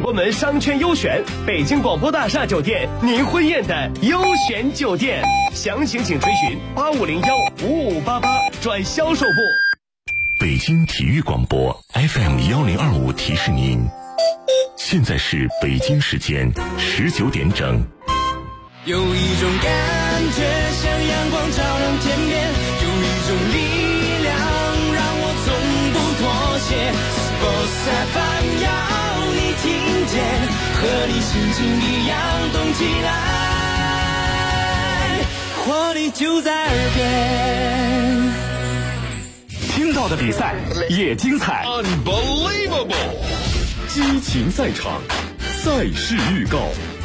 博门商圈优选，北京广播大厦酒店您婚宴的优选酒店，详情请咨询85015588转销售部。 北京体育广播 FM1025提示您，现在是北京时间19点整。 有一种感觉像阳光照亮天边，有一种力量让我从不妥协。Sports FM 要你听见，和你心情一样动起来，活力就在耳边。 听到的比赛也精彩 Unbelievable， 激情赛场，赛事预告。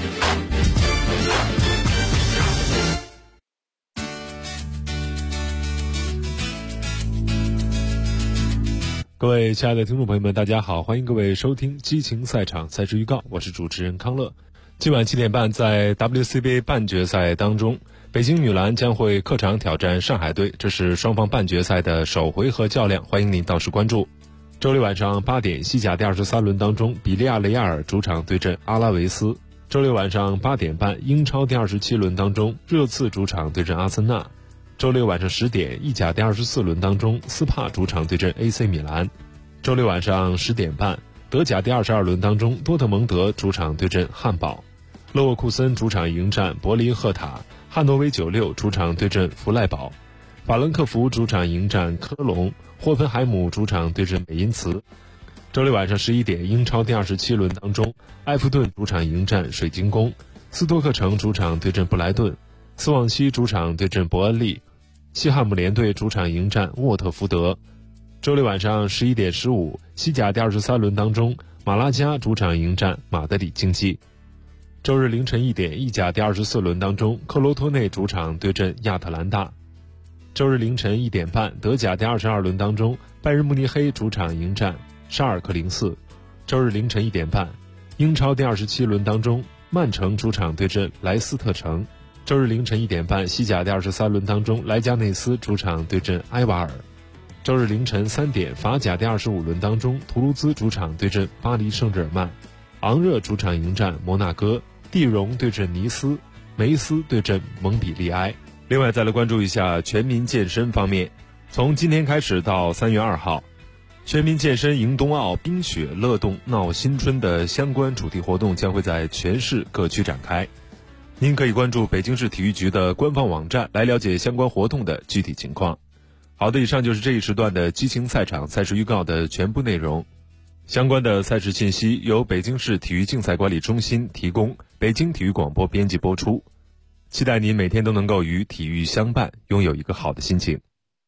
各位亲爱的听众朋友们，大家好，欢迎各位收听激情赛场赛事预告，我是主持人康乐。今晚7点半，在 WCBA 半决赛当中，北京女篮将会客场挑战上海队，这是双方半决赛的首回合较量，欢迎您到时关注。周六晚上8点，西甲第23轮当中，比利亚雷亚尔主场对阵阿拉维斯。周六晚上8点半，英超第27轮当中，热刺主场对阵阿森纳。周六晚上10点，意甲第24轮当中，斯帕主场对阵 AC 米兰。周六晚上10点半，德甲第22轮当中，多特蒙德主场对阵汉堡。勒沃库森主场迎战柏林赫塔，汉诺威96主场对阵弗赖堡，法兰克福主场迎战科隆，霍芬海姆主场对阵美因茨。周六晚上11点，英超第27轮当中，埃弗顿主场迎战水晶宫，斯托克城主场对阵布莱顿，斯旺西主场对阵伯恩利，西汉姆联队主场迎战沃特福德。周六晚上11点15，西甲第23轮当中，马拉加主场迎战马德里竞技。周日凌晨1点，意甲第24轮当中，克罗托内主场对阵亚特兰大。周日凌晨1点半，德甲第22轮当中，拜仁慕尼黑主场迎战沙尔克04。周日凌晨1点半，英超第27轮当中，曼城主场对阵莱斯特城。周日凌晨1点半，西甲第23轮当中，莱加内斯主场对阵埃瓦尔。周日凌晨3点，法甲第25轮当中，图卢兹主场对阵巴黎圣日耳曼，昂热主场迎战摩纳哥，蒂荣对阵尼斯，梅斯对阵蒙彼利埃。另外再来关注一下全民健身方面，从今天开始到3月2号，全民健身迎冬奥冰雪乐动闹新春的相关主题活动将会在全市各区展开。您可以关注北京市体育局的官方网站来了解相关活动的具体情况。好的，以上就是这一时段的激情赛场赛事预告的全部内容。相关的赛事信息由北京市体育竞赛管理中心提供，北京体育广播编辑播出。期待您每天都能够与体育相伴，拥有一个好的心情。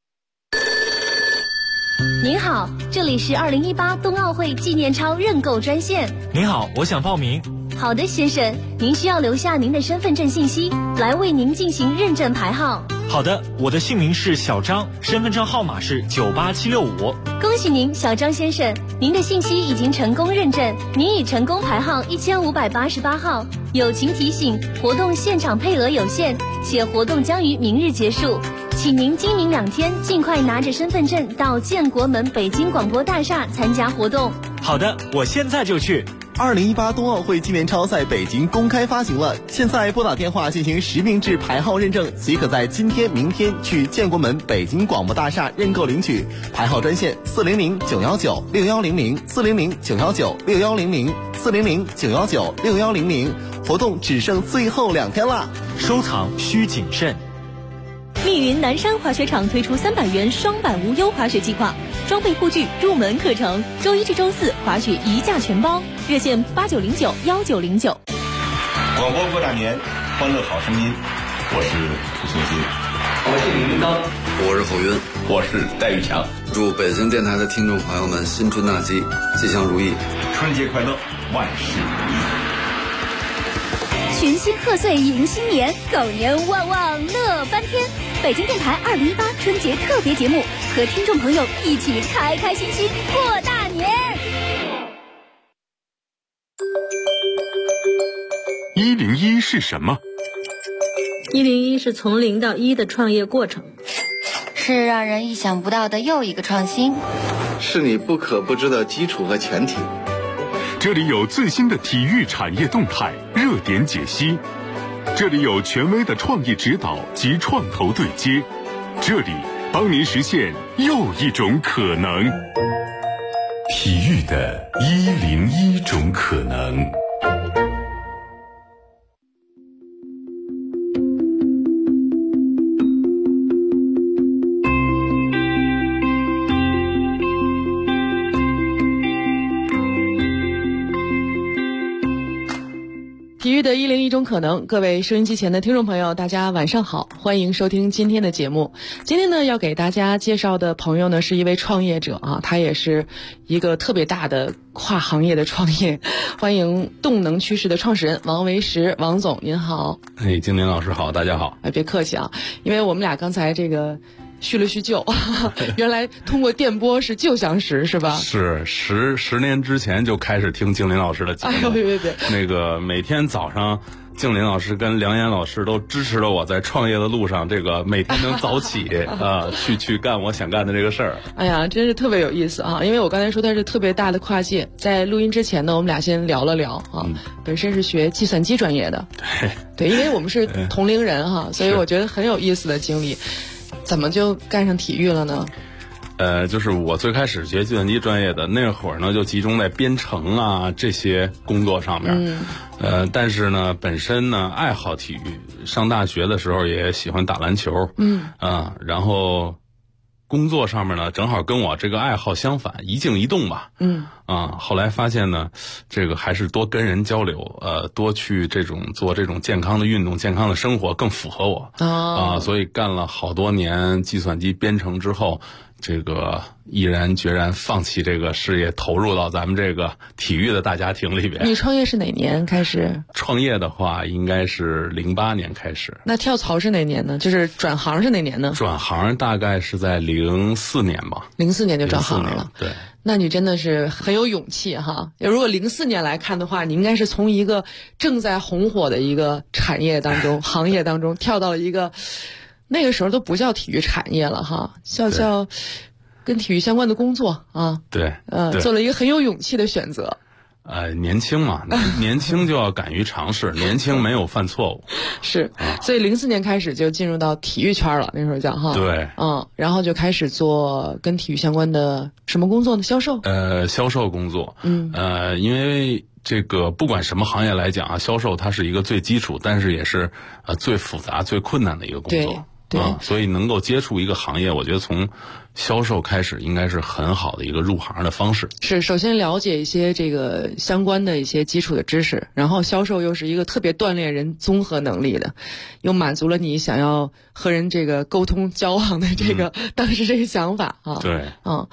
您好，这里是2018冬奥会纪念钞认购专线。 您好，我想报名。 好的，先生，您需要留下您的身份证信息，来为您进行认证排号。 好的，我的姓名是小张，身份证号码是98765。 恭喜您，小张先生，您的信息已经成功认证，您已成功排号1588号。友情提醒，活动现场配额有限，且活动将于明日结束，请您今明2天尽快拿着身份证到建国门北京广播大厦参加活动。 好的，我现在就去。 2018冬奥会纪念钞在北京公开发行了，现在拨打电话进行实名制排号认证，即可在今天、明天去建国门北京广播大厦认购领取。排号专线400-919-6100，400-919-6100，400-919-6100，活动只剩最后2天啦， 收藏需谨慎。 密云南山滑雪场推出300元双板无忧滑雪计划，装备护具、入门课程，周1至周4滑雪1价全包，热线8909-1909。 广播过大年，欢乐好声音。我是涂松金， 我是李云刚， 我是侯云， 我是戴玉强。 祝北京电台的听众朋友们新春大吉，吉祥如意， 春节快乐，万事如意。 群星贺岁迎新年，狗年旺旺乐翻天。北京电台2018春节特别节目，和听众朋友一起开开心心过大年。 101是什么 ？101是从0到1的创业过程， 是让人意想不到的又一个创新， 是你不可不知的基础和前提。 这里有最新的体育产业动态热点解析，这里有权威的创意指导及创投对接，这里帮您实现又一种可能。体育的101种可能。 体育的101种可能，各位收音机前的听众朋友，大家晚上好，欢迎收听今天的节目。今天呢，要给大家介绍的朋友呢，是一位创业者啊，他也是一个特别大的跨行业的创业。欢迎动能趋势的创始人王维时，王总您好。 金林老师好，大家好。 别客气啊，因为我们俩刚才这个叙了叙旧，原来通过电波是旧相识是吧？ 是十年之前就开始听静林老师的节目。哎呦别， 那个每天早上静林老师跟梁岩老师都支持了我在创业的路上，这个每天能早起去干我想干的这个事儿。 哎呀，真是特别有意思啊！因为我刚才说它是特别大的跨界，在录音之前呢，我们俩先聊了聊啊。本身是学计算机专业的，对，因为我们是同龄人哈，所以我觉得很有意思的经历。怎么就干上体育了呢？ 就是我最开始学计算机专业的那会儿呢，就集中在编程啊这些工作上面。但是呢，本身呢爱好体育，上大学的时候也喜欢打篮球。然后工作上面呢，正好跟我这个爱好相反，一静一动吧。后来发现呢，这个还是多跟人交流，多去做这种健康的运动、健康的生活更符合我。所以干了好多年计算机编程之后，这个毅然决然放弃这个事业，投入到咱们这个体育的大家庭里边。 你创业是哪年开始？ 创业的话，应该是08年开始。 那跳槽是哪年呢？就是转行是哪年呢？ 转行大概是在04年吧。 04年就转行了。 对。 那你真的是很有勇气哈！如果04年来看的话，你应该是从一个正在红火的一个产业当中、行业当中跳到一个那个时候都不叫体育产业了哈，叫跟体育相关的工作啊。 对， 做了一个很有勇气的选择。 年轻嘛，年轻就要敢于尝试，年轻没有犯错误。 是，所以04年开始就进入到体育圈了，那时候叫哈。 对， 然后就开始做跟体育相关的什么工作呢？销售。 销售工作。因为这个不管什么行业来讲啊，销售它是一个最基础，但是也是最复杂、最困难的一个工作。 对， 所以能够接触一个行业，我觉得从销售开始应该是很好的一个入行的方式。 是，首先了解一些这个相关的一些基础的知识，然后销售又是一个特别锻炼人综合能力的，又满足了你想要和人这个沟通交往的这个、当时这个想法啊。 对。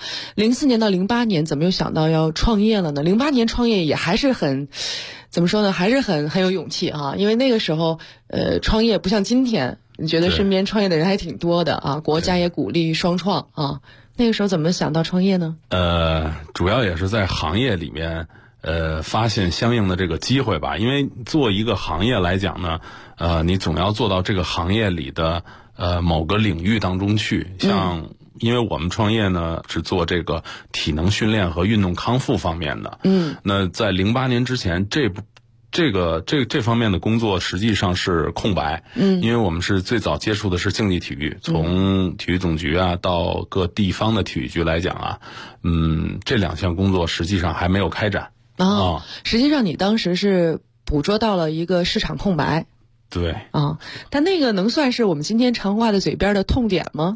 04年到08年怎么又想到要创业了呢？08年创业也还是很怎么说呢？还是很有勇气啊，因为那个时候创业不像今天。你觉得身边创业的人还挺多的啊，国家也鼓励双创啊。那个时候怎么想到创业呢？ 主要也是在行业里面发现相应的这个机会吧。因为做一个行业来讲呢，你总要做到这个行业里的某个领域当中去。像因为我们创业呢是做这个体能训练和运动康复方面的。那在08年之前这方面的工作实际上是空白。因为我们是最早接触的是竞技体育，从体育总局啊到各地方的体育局来讲啊，这2项工作实际上还没有开展。 实际上你当时是捕捉到了一个市场空白。 对。 但那个能算是我们今天常挂在嘴边的痛点吗？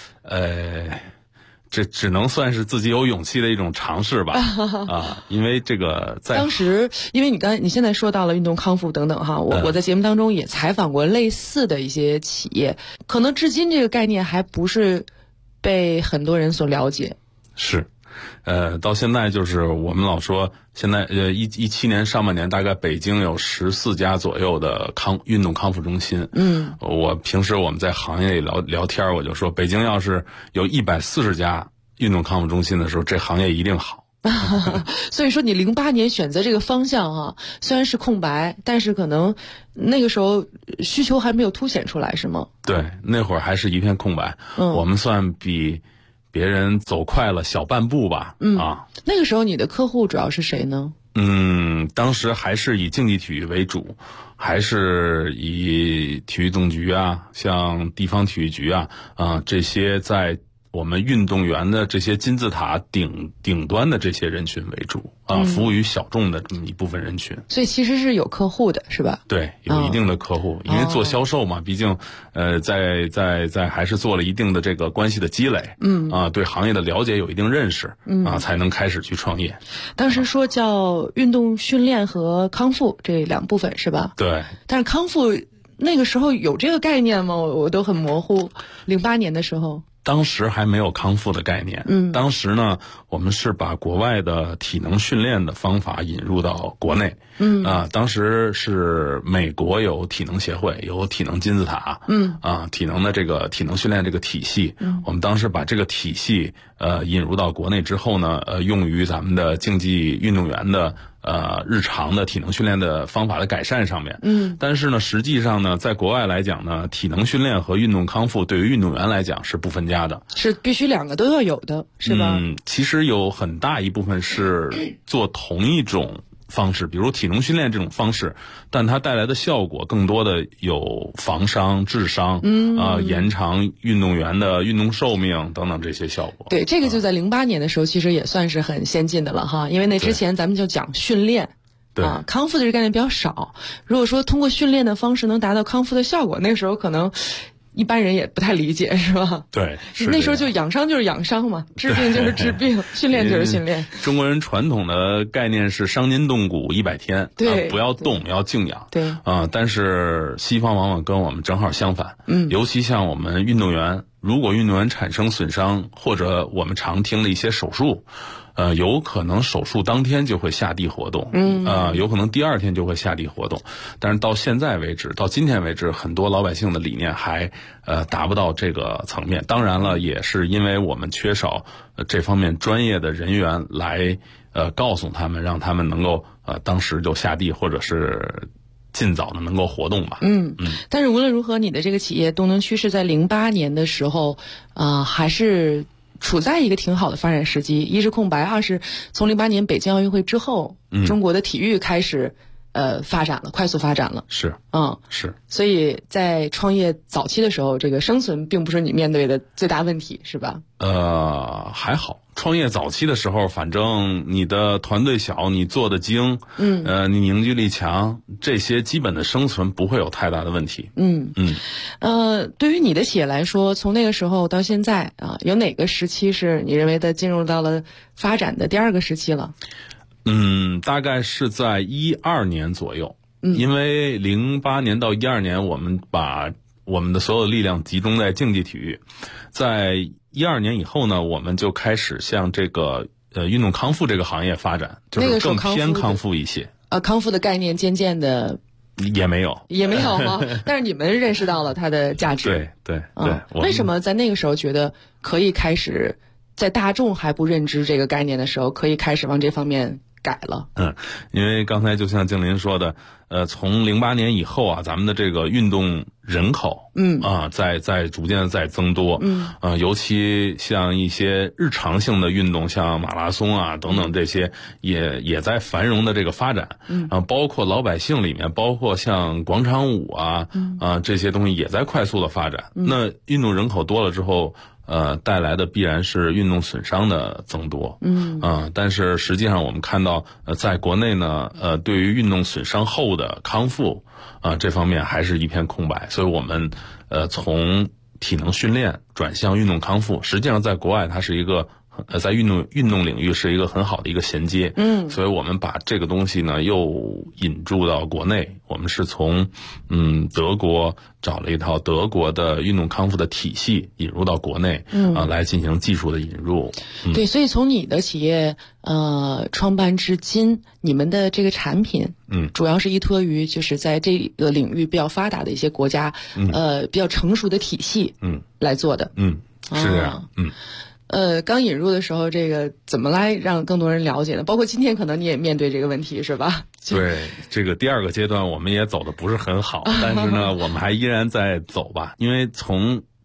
这只能算是自己有勇气的一种尝试吧。因为这个在当时，因为你现在说到了运动康复等等哈，我在节目当中也采访过类似的一些企业，可能至今这个概念还不是被很多人所了解。 是。到现在就是我们老说，现在17年上半年大概北京有14家左右的运动康复中心。我平时我们在行业里聊天，我就说北京要是有140家运动康复中心的时候，这行业一定好。 所以说你08年选择这个方向啊，虽然是空白，但是可能那个时候需求还没有凸显出来，是吗？ 对，那会儿还是一片空白。我们算比别人走快了小半步吧。 那个时候你的客户主要是谁呢？ 当时还是以竞技体育为主，还是以体育总局啊，像地方体育局啊，这些在我们运动员的这些金字塔顶端的这些人群为主服务于小众的这么一部分人群。 所以其实是有客户的，是吧？ 对，有一定的客户，因为做销售嘛，毕竟在还是做了一定的这个关系的积累，对行业的了解有一定认识，才能开始去创业。 当时说叫运动训练和康复这两部分是吧？ 对。 但是康复那个时候有这个概念吗？我都很模糊。08年的时候。 当时还没有康复的概念，当时呢，我们是把国外的体能训练的方法引入到国内，当时是美国有体能协会，有体能金字塔，体能的这个体能训练这个体系，我们当时把这个体系引入到国内之后呢，用于咱们的竞技运动员的日常的体能训练的方法的改善上面，但是呢，实际上呢，在国外来讲呢，体能训练和运动康复对于运动员来讲是不分家的， 是必须两个都要有的，是吧？ 其实有很大一部分是做同一种方式，比如体能训练这种方式，但它带来的效果更多的有防伤、治伤，延长运动员的运动寿命等等这些效果。 对，这个就在08年的时候，其实也算是很先进的了哈，因为那之前咱们就讲训练。 对康复的这个概念比较少。如果说通过训练的方式能达到康复的效果，那个时候可能一般人也不太理解，是吧？ 对， 那时候就养伤就是养伤嘛，治病就是治病，训练就是训练。 中国人传统的概念是伤筋动骨100天， 对， 不要动，要静养。 对， 但是西方往往跟我们正好相反。尤其像我们运动员，如果运动员产生损伤，或者我们常听的一些手术。有可能手术当天就会下地活动，有可能第2天就会下地活动，但是到现在为止，到今天为止，很多老百姓的理念还达不到这个层面。当然了，也是因为我们缺少这方面专业的人员来告诉他们，让他们能够当时就下地，或者是尽早的能够活动吧。 但是无论如何，你的这个企业东能趋势在08年的时候，还是处在一个挺好的发展时机。一是空白，二是从08年北京奥运会之后，中国的体育开始发展了，快速发展了。 是，是。 所以在创业早期的时候，这个生存并不是你面对的最大问题，是吧？ 还好。创业早期的时候，反正你的团队小，你做的精，你凝聚力强，这些基本的生存不会有太大的问题。 对于你的企业来说，从那个时候到现在有哪个时期是你认为的进入到了发展的第2个时期了？ 大概是在12年左右，因为08年到12年，我们把我们的所有力量集中在竞技体育，在12年以后呢，我们就开始向这个运动康复这个行业发展，就是更偏康复一些。 康复的概念渐渐的也没有吗？但是你们认识到了它的价值。 对。 为什么在那个时候觉得可以开始，在大众还不认知这个概念的时候，可以开始往这方面改了？ 因为刚才就像静林说的，从08年以后啊，咱们的这个运动人口，在逐渐的在增多，尤其像一些日常性的运动，像马拉松啊等等这些，也在繁荣的这个发展，包括老百姓里面，包括像广场舞啊，这些东西也在快速的发展。那运动人口多了之后，带来的必然是运动损伤的增多，但是实际上我们看到，在国内呢，对于运动损伤后的康复，这方面还是一片空白，所以我们从体能训练转向运动康复，实际上在国外它是一个在运动领域是一个很好的一个衔接，所以我们把这个东西呢又引入到国内，我们是从德国找了一套德国的运动康复的体系引入到国内，来进行技术的引入。 对，所以从你的企业创办至今，你们的这个产品，主要是依托于就是在这个领域比较发达的一些国家，比较成熟的体系，来做的， 是这样， 刚引入的时候，这个怎么来让更多人了解呢？包括今天可能你也面对这个问题，是吧？ 对，这个第2个阶段我们也走的不是很好，但是呢，我们还依然在走吧。因为从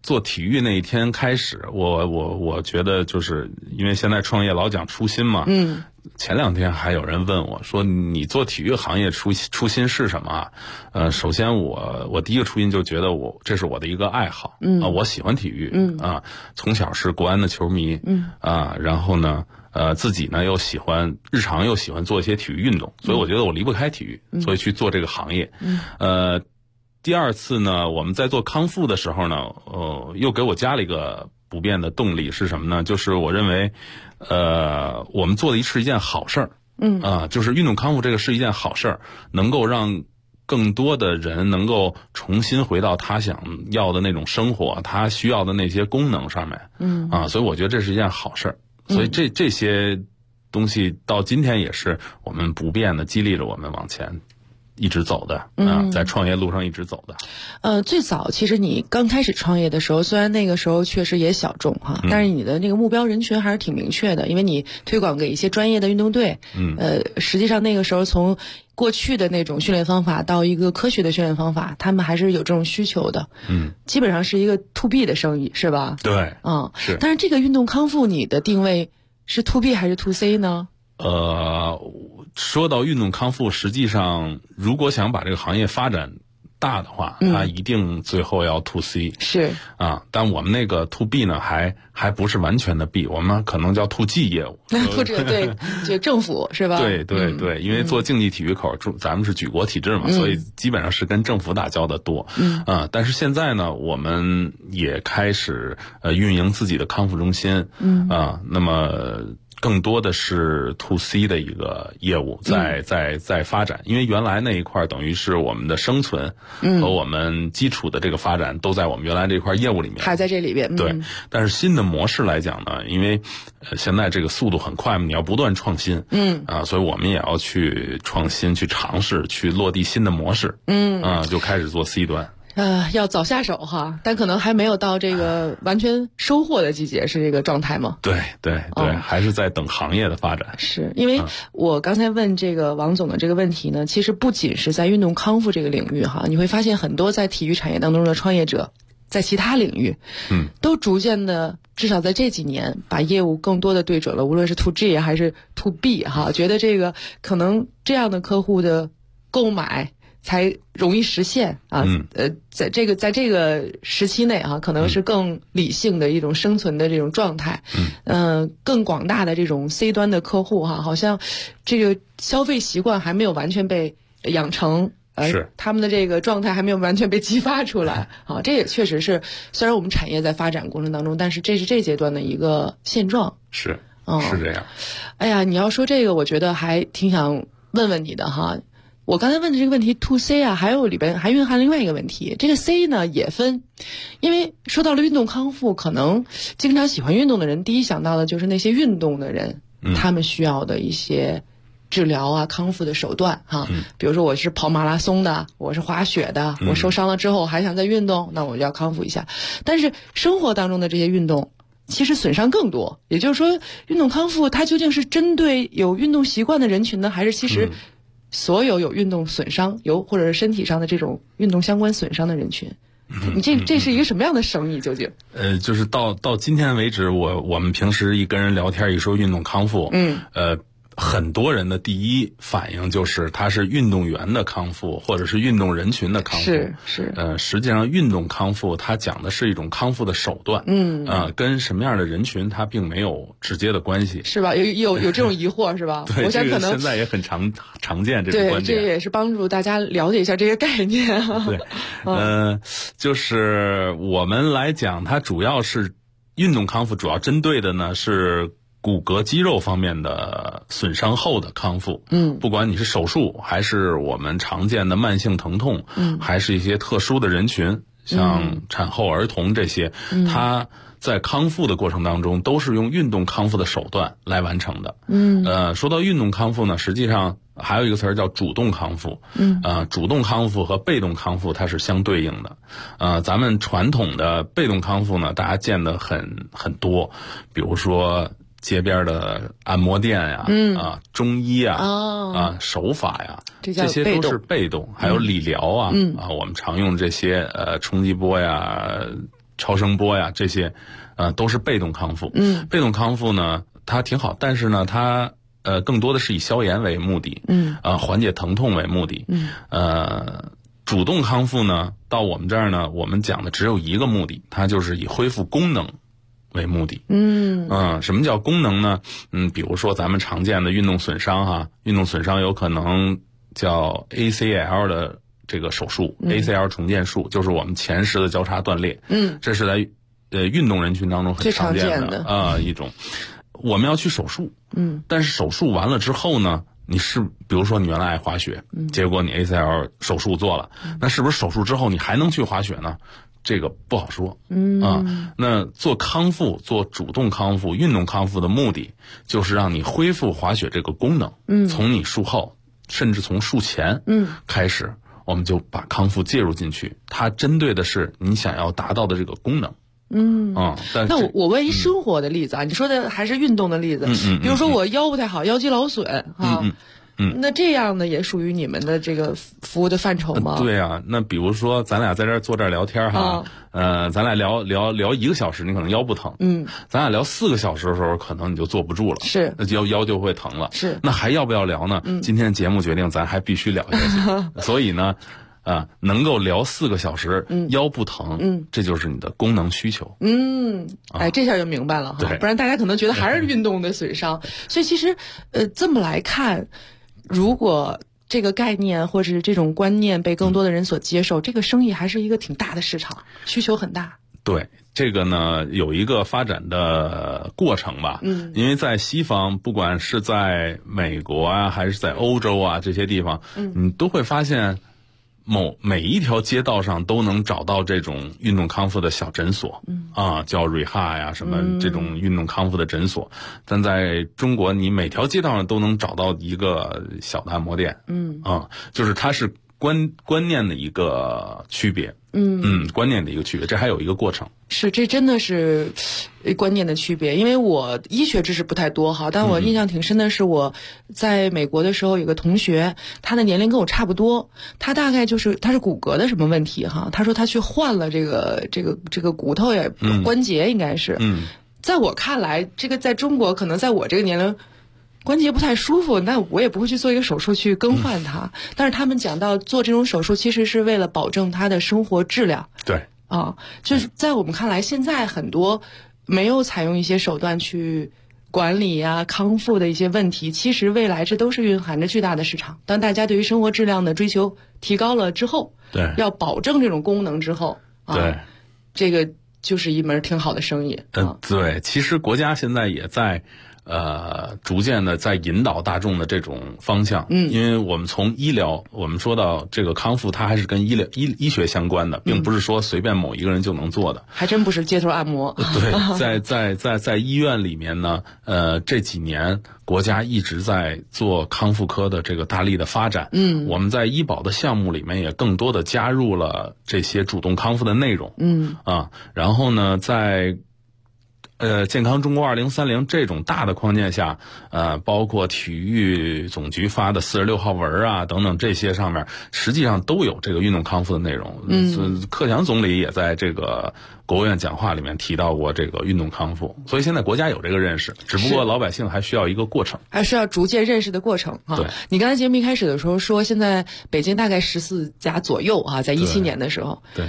做体育那一天开始，我觉得就是因为现在创业老讲初心嘛，前2天还有人问我说你做体育行业初心是什么啊？首先我第一个初心就觉得这是我的一个爱好，我喜欢体育，从小是国安的球迷，然后呢自己呢日常又喜欢做一些体育运动，所以我觉得我离不开体育，所以去做这个行业。第二次呢，我们在做康复的时候呢，又给我加了一个不变的动力是什么呢？就是我认为，我们做的是一件好事儿，就是运动康复这个是一件好事儿，能够让更多的人能够重新回到他想要的那种生活，他需要的那些功能上面，所以我觉得这是一件好事儿。所以这些东西到今天也是我们不变的激励着我们往前一直走的，在创业路上一直走的。 最早其实你刚开始创业的时候，虽然那个时候确实也小众哈，但是你的那个目标人群还是挺明确的，因为你推广给一些专业的运动队，实际上那个时候从过去的那种训练方法到一个科学的训练方法，他们还是有这种需求的，基本上是一个 to B 的生意，是吧？ 对， 是。但是这个运动康复，你的定位是 to B 还是 to C 呢？ 说到运动康复，实际上如果想把这个行业发展大的话，它一定最后要 to C， 是但我们那个 to B 呢，还不是完全的 B， 我们可能叫 to G 业务， 对，就政府是吧？ 对，因为做竞技体育口，咱们是举国体制嘛，所以基本上是跟政府打交道的多，但是现在呢，我们也开始运营自己的康复中心，那么更多的是 to C 的一个业务在发展，因为原来那一块等于是我们的生存和我们基础的这个发展都在我们原来这块业务里面， 还在这里边。 对，但是新的模式来讲呢，因为现在这个速度很快嘛，你要不断创新，所以我们也要去创新，去尝试，去落地新的模式，就开始做 C 端。 要早下手哈，但可能还没有到这个完全收获的季节，是这个状态吗？ 对，还是在等行业的发展。 是因为我刚才问这个王总的这个问题呢，其实不仅是在运动康复这个领域哈，你会发现很多在体育产业当中的创业者，在其他领域，都逐渐的，至少在这几年，把业务更多的对准了，无论是 to G 还是 to B 哈，觉得这个可能这样的客户的购买才容易实现在这个时期内可能是更理性的一种生存的这种状态，更广大的这种 C 端的客户好像这个消费习惯还没有完全被养成，他们的这个状态还没有完全被激发出来这也确实是，虽然我们产业在发展过程当中，但是这是这阶段的一个现状， 是这样。 哎呀，你要说这个，我觉得还挺想问问你的哈。我刚才问的这个问题 to C 还有里边还蕴含另外一个问题，这个 C 呢也分，因为说到了运动康复，可能经常喜欢运动的人第一想到的就是那些运动的人，他们需要的一些治疗康复的手段比如说我是跑马拉松的，我是滑雪的，我受伤了之后还想再运动，那我就要康复一下。但是生活当中的这些运动其实损伤更多，也就是说运动康复它究竟是针对有运动习惯的人群呢，还是其实所有运动损伤或者是身体上的这种运动相关损伤的人群，你这是一个什么样的生意究竟？ 就是到今天为止，我们平时一跟人聊天一说运动康复，很多人的第一反应就是他是运动员的康复，或者是运动人群的康复。 是。 实际上运动康复它讲的是一种康复的手段，跟什么样的人群它并没有直接的关系， 是吧？有这种疑惑是吧？ 对， 我想可能现在也很常见这种观点。 对，这也是帮助大家了解一下这个概念。 对，就是我们来讲，它主要是运动康复，主要针对的呢是骨骼肌肉方面的损伤后的康复，不管你是手术还是我们常见的慢性疼痛，还是一些特殊的人群，像产后儿童这些，它在康复的过程当中都是用运动康复的手段来完成的。说到运动康复呢，实际上还有一个词儿叫主动康复，主动康复和被动康复它是相对应的。咱们传统的被动康复呢，大家见的很多，比如说街边的按摩店呀，中医手法呀，这些都是被动。还有理疗我们常用这些冲击波呀、 超声波呀这些，都是被动康复。被动康复呢，它挺好，但是呢，它更多的是以消炎为目的，缓解疼痛为目的。主动康复呢，到我们这儿呢，我们讲的只有一个目的，它就是以恢复功能为目的。什么叫功能呢？比如说咱们常见的运动损伤运动损伤有可能叫 ACL 的这个手术，ACL 重建术，就是我们前十字交叉断裂。这是在运动人群当中很常见的一种。我们要去手术，但是手术完了之后呢，比如说你原来爱滑雪，结果你 ACL 手术做了，那是不是手术之后你还能去滑雪呢？这个不好说。那做康复，做主动康复、运动康复的目的，就是让你恢复滑雪这个功能。从你术后，甚至从术前，开始，我们就把康复介入进去。它针对的是你想要达到的这个功能。 那我问一生活的例子你说的还是运动的例子，比如说我腰不太好，腰肌劳损那这样呢也属于你们的这个服务的范畴吗？ 对啊，那比如说咱俩在这儿坐这儿聊天咱俩聊1个小时，你可能腰不疼，咱俩聊4个小时的时候，可能你就坐不住了， 是， 那腰就会疼了， 是， 那还要不要聊呢？今天的节目决定咱还必须聊下去，所以呢。能够聊4个小时，腰不疼，这就是你的功能需求。 这下就明白了对， 不然大家可能觉得还是运动的损伤。所以其实，这么来看，如果这个概念或者是这种观念被更多的人所接受，这个生意还是一个挺大的市场，需求很大。 对，这个呢有一个发展的过程吧。因为在西方，不管是在美国还是在欧洲这些地方，你都会发现。每一条街道上都能找到这种运动康复的小诊所，叫 Reha 什么这种运动康复的诊所。但在中国，你每条街道上都能找到一个小的按摩店，就是它是观念的一个区别，观念的一个区别，这还有一个过程。 是，这真的是观念的区别。因为我医学知识不太多但我印象挺深的是，我在美国的时候有个同学，他的年龄跟我差不多，他大概他是骨骼的什么问题他说他去换了这个骨头呀，关节应该是。在我看来，这个在中国可能在我这个年龄。关节不太舒服，那我也不会去做一个手术去更换它。但是他们讲到做这种手术，其实是为了保证他的生活质量。 对， 就是在我们看来，现在很多没有采用一些手段去管理康复的一些问题，其实未来这都是蕴含着巨大的市场。当大家对于生活质量的追求提高了之后， 对， 要保证这种功能之后， 对， 这个就是一门挺好的生意。 对，其实国家现在也在。逐渐的在引导大众的这种方向，因为我们从医疗，我们说到这个康复，它还是跟医学相关的，并不是说随便某一个人就能做的， 还真不是街头按摩。 对，在医院里面呢，这几年国家一直在做康复科的这个大力的发展，我们在医保的项目里面也更多的加入了这些主动康复的内容，然后呢，在健康中国2030这种大的框架下，包括体育总局发的46号文等等这些上面，实际上都有这个运动康复的内容。克强总理也在这个国务院讲话里面提到过这个运动康复，所以现在国家有这个认识，只不过老百姓还需要一个过程， 还需要逐渐认识的过程。 对， 你刚才节目一开始的时候说，现在北京大概14家左右在17年的时候， 对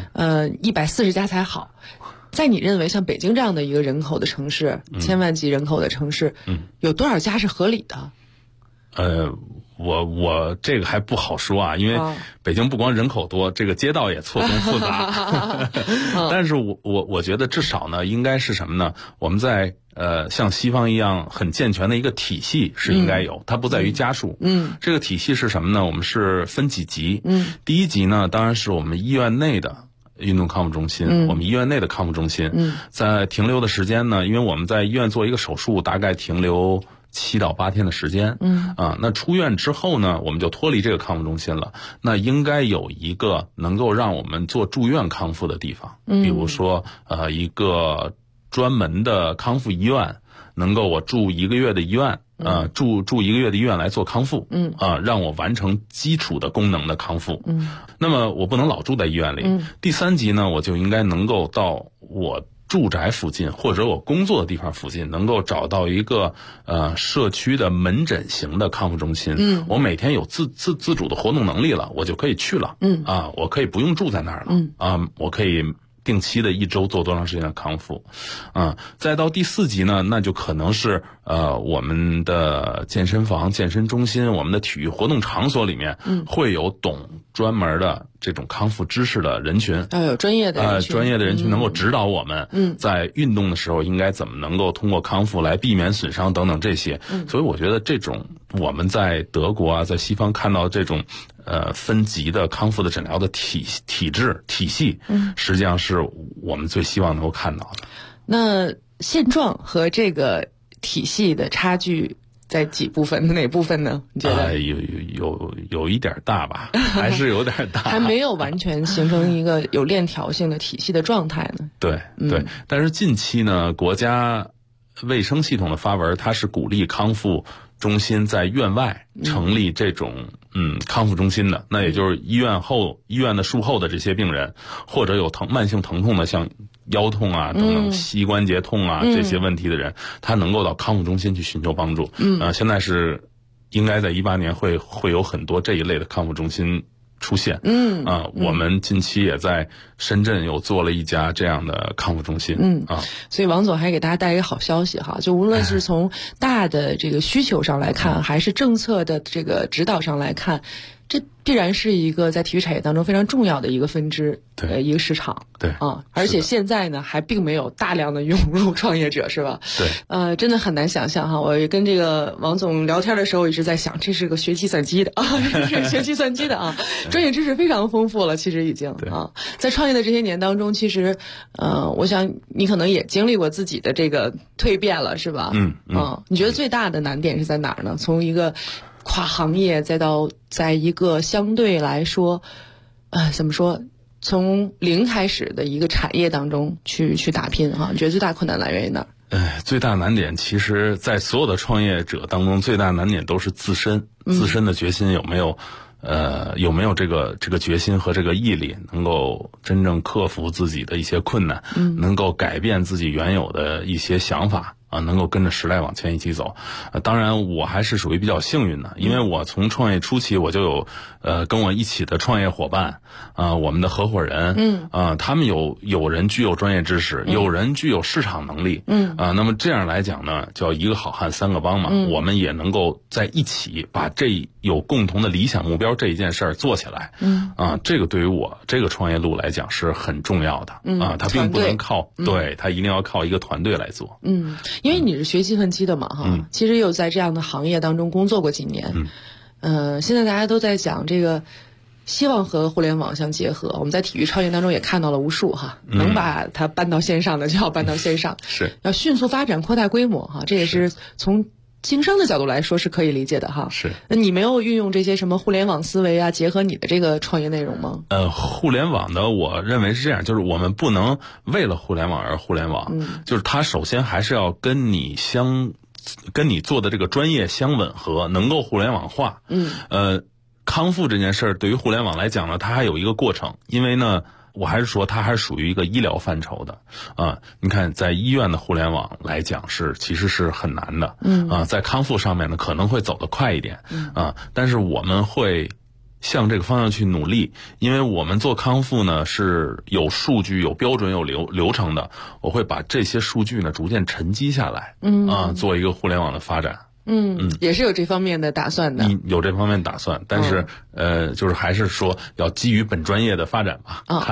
，140家才好。在你认为像北京这样的一个人口的城市，1000万级人口的城市，有多少家是合理的？ 我这个还不好说因为北京不光人口多，这个街道也错综复杂。但是我觉得至少呢，应该是什么呢？我们在像西方一样很健全的一个体系是应该有，它不在于家数。这个体系是什么呢？我们是分几级。第一级呢，当然是我们医院内的运动康复中心，我们医院内的康复中心，在停留的时间呢，因为我们在医院做一个手术，大概停留7到8天的时间，那出院之后呢，我们就脱离这个康复中心了。那应该有一个能够让我们做住院康复的地方，比如说一个专门的康复医院，能够我住1个月的医院， 住1个月的医院来做康复，让我完成基础的功能的康复。那么我不能老住在医院里。第3级呢，我就应该能够到我住宅附近或者我工作的地方附近，能够找到一个社区的门诊型的康复中心。我每天有自主的活动能力了，我就可以去了。我可以不用住在那儿了。我可以定期的1周做多长时间的康复。再到第4级呢，那就可能是我们的健身房、健身中心、我们的体育活动场所里面会有懂专门的这种康复知识的人群， 要有专业的人群， 专业的人群能够指导我们在运动的时候应该怎么能够通过康复来避免损伤等等这些。所以我觉得这种我们在德国啊，在西方看到这种分级的康复的诊疗的体制体系，实际上是我们最希望能够看到的。 那现状和这个体系的差距在哪部分呢？你觉得？ 有一点大吧，还是有点大， 还没有完全形成一个有链条性的体系的状态呢。 对，但是近期呢，国家卫生系统的发文，它是鼓励康复中心在院外成立这种康复中心的。那也就是医院的术后的这些病人，或者有慢性疼痛的，像腰痛啊等等膝关节痛啊这些问题的人，他能够到康复中心去寻求帮助。现在是应该在18年会有很多这一类的康复中心出现。我们近期也在深圳有做了一家这样的康复中心。 所以王总还给大家带一个好消息哈，就无论是从大的这个需求上来看，还是政策的这个指导上来看，这必然是一个在体育产业当中非常重要的一个分支，一个市场。而且现在呢，还并没有大量的涌入创业者，是吧？ 对。 真的很难想象哈。我跟这个王总聊天的时候，一直在想，这是个学计算机的啊，这是学计算机的啊，专业知识非常丰富了，其实已经啊，在创业的这些年当中，其实我想你可能也经历过自己的这个蜕变了，是吧？你觉得最大的难点是在哪儿呢？从一个跨行业再到在一个相对来说怎么说，从零开始的一个产业当中去打拼哈，你觉得最大困难来源于哪儿？ 最大难点其实在所有的创业者当中，最大难点都是自身的决心有没有这个决心和这个毅力，能够真正克服自己的一些困难，能够改变自己原有的一些想法能够跟着时代往前一起走。当然我还是属于比较幸运的，因为我从创业初期我就有跟我一起的创业伙伴我们的合伙人他们有人具有专业知识，有人具有市场能力那么这样来讲呢，叫一个好汉三个帮嘛，我们也能够在一起把这有共同的理想目标这一件事儿做起来这个对于我这个创业路来讲是很重要的它并不能靠对，它一定要靠一个团队来做。 因为你是学计算机的嘛哈，其实有在这样的行业当中工作过几年。现在大家都在讲这个希望和互联网相结合，我们在体育创业当中也看到了无数哈，能把它搬到线上的就要搬到线上， 是要迅速发展扩大规模哈，这也是从经商的角度来说是可以理解的哈。 是。 那你没有运用这些什么互联网思维啊，结合你的这个创业内容吗？ 互联网的我认为是这样，就是我们不能为了互联网而互联网，就是它首先还是要跟你做的这个专业相吻合，能够互联网化。康复这件事儿对于互联网来讲呢，它还有一个过程，因为呢我还是说它还是属于一个医疗范畴的你看在医院的互联网来讲其实是很难的在康复上面呢可能会走得快一点但是我们会向这个方向去努力，因为我们做康复呢是有数据有标准有流程的，我会把这些数据呢逐渐沉积下来做一个互联网的发展。 也是有这方面的打算的。 有这方面打算，但是就是还是说要基于本专业的发展吧。